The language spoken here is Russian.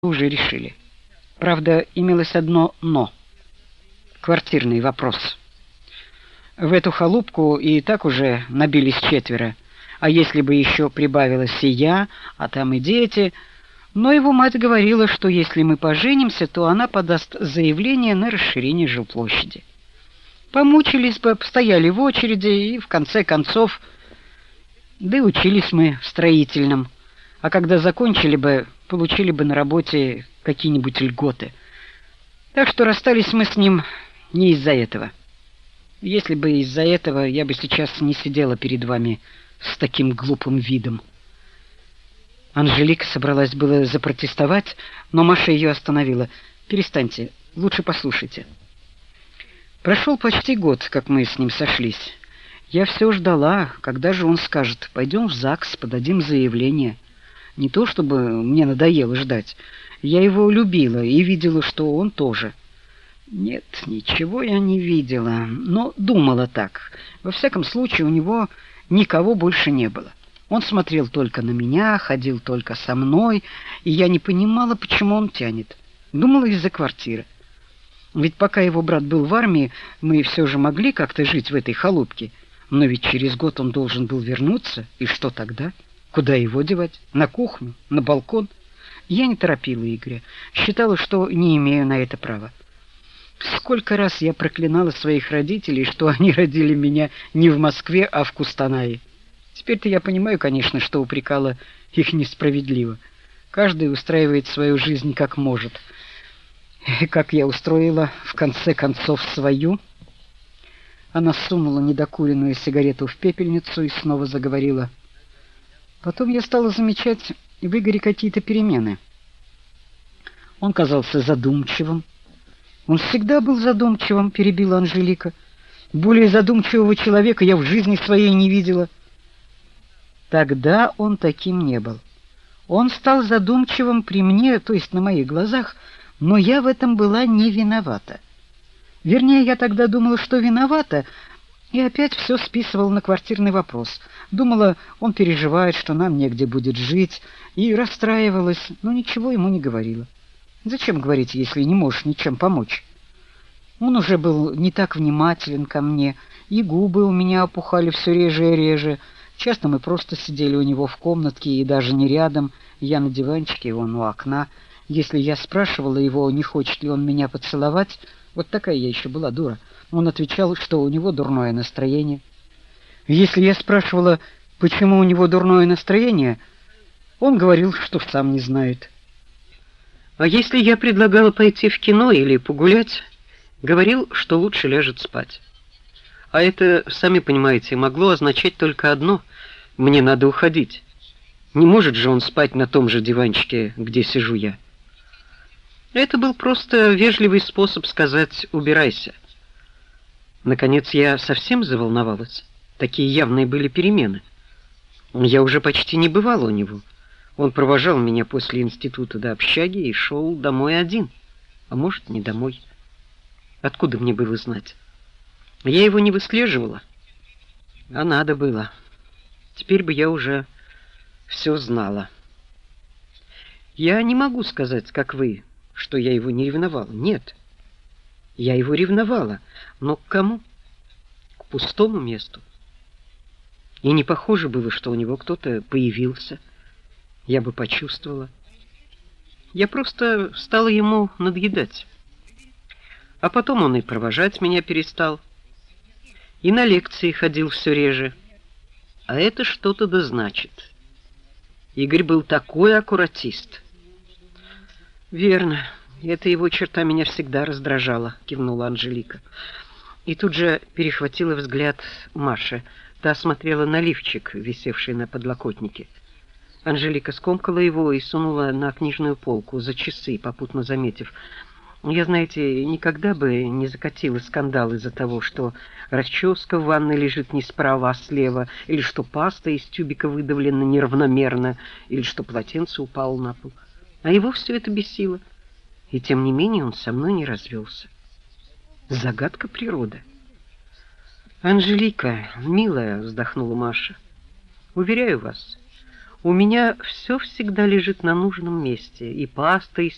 уже решили. Правда, имелось одно «но». Квартирный вопрос. В эту халупку и так уже набились четверо. А если бы еще прибавилась и я, а там и дети... Но его мать говорила, что если мы поженимся, то она подаст заявление на расширение жилплощади. Помучились бы, постояли в очереди и, в конце концов, да и учились мы в строительном. А когда закончили бы, получили бы на работе какие-нибудь льготы. Так что расстались мы с ним не из-за этого. Если бы из-за этого, я бы сейчас не сидела перед вами с таким глупым видом. Анжелика собралась было запротестовать, но Маша ее остановила. «Перестаньте, лучше послушайте». Прошел почти год, как мы с ним сошлись. Я все ждала, когда же он скажет: «Пойдем в ЗАГС, подадим заявление». Не то чтобы мне надоело ждать. Я его любила и видела, что он тоже. Нет, ничего я не видела, но думала так. Во всяком случае, у него никого больше не было. Он смотрел только на меня, ходил только со мной, и я не понимала, почему он тянет. Думала, из-за квартиры. Ведь пока его брат был в армии, мы все же могли как-то жить в этой халупке. Но ведь через год он должен был вернуться, и что тогда? Куда его девать? На кухню? На балкон? Я не торопила Игоря, считала, что не имею на это права. Сколько раз я проклинала своих родителей, что они родили меня не в Москве, а в Кустанае. Теперь-то я понимаю, конечно, что упрекала их несправедливо. Каждый устраивает свою жизнь как может. И как я устроила, в конце концов, свою? Она сунула недокуренную сигарету в пепельницу и снова заговорила. Потом я стала замечать в Игоре какие-то перемены. Он казался задумчивым. Он всегда был задумчивым, перебила Анжелика. Более задумчивого человека я в жизни своей не видела. Тогда он таким не был. Он стал задумчивым при мне, то есть на моих глазах, но я в этом была не виновата. Вернее, я тогда думала, что виновата, и опять все списывала на квартирный вопрос. Думала, он переживает, что нам негде будет жить, и расстраивалась, но ничего ему не говорила. Зачем говорить, если не можешь ничем помочь? Он уже был не так внимателен ко мне, и губы у меня опухали все реже и реже. Часто мы просто сидели у него в комнатке, и даже не рядом, я на диванчике, он у окна. Если я спрашивала его, не хочет ли он меня поцеловать, вот такая я еще была дура, он отвечал, что у него дурное настроение. Если я спрашивала, почему у него дурное настроение, он говорил, что сам не знает. А если я предлагала пойти в кино или погулять, говорил, что лучше ляжет спать. А это, сами понимаете, могло означать только одно: мне надо уходить. Не может же он спать на том же диванчике, где сижу я. Это был просто вежливый способ сказать «убирайся». Наконец я совсем заволновалась. Такие явные были перемены. Я уже почти не бывала у него. Он провожал меня после института до общаги и шел домой один. А может, не домой. Откуда мне было знать? Я его не выслеживала. А надо было. Теперь бы я уже все знала. Я не могу сказать, как вы, что я его не ревновала. Нет. Я его ревновала. Но к кому? К пустому месту. И не похоже было, что у него кто-то появился. Я бы почувствовала. Я просто стала ему надоедать. А потом он и провожать меня перестал. И на лекции ходил все реже. А это что-то да значит. Игорь был такой аккуратист. Верно, эта его черта меня всегда раздражала, кивнула Анжелика. И тут же перехватила взгляд Маши. Та смотрела на лифчик, висевший на подлокотнике. Анжелика скомкала его и сунула на книжную полку за часы, попутно заметив: я, знаете, никогда бы не закатила скандал из-за того, что расческа в ванной лежит не справа, а слева, или что паста из тюбика выдавлена неравномерно, или что полотенце упало на пол. А его все это бесило. И тем не менее он со мной не развелся. Загадка природы. «Анжелика, милая», — вздохнула Маша, — «уверяю вас, у меня все всегда лежит на нужном месте, и паста из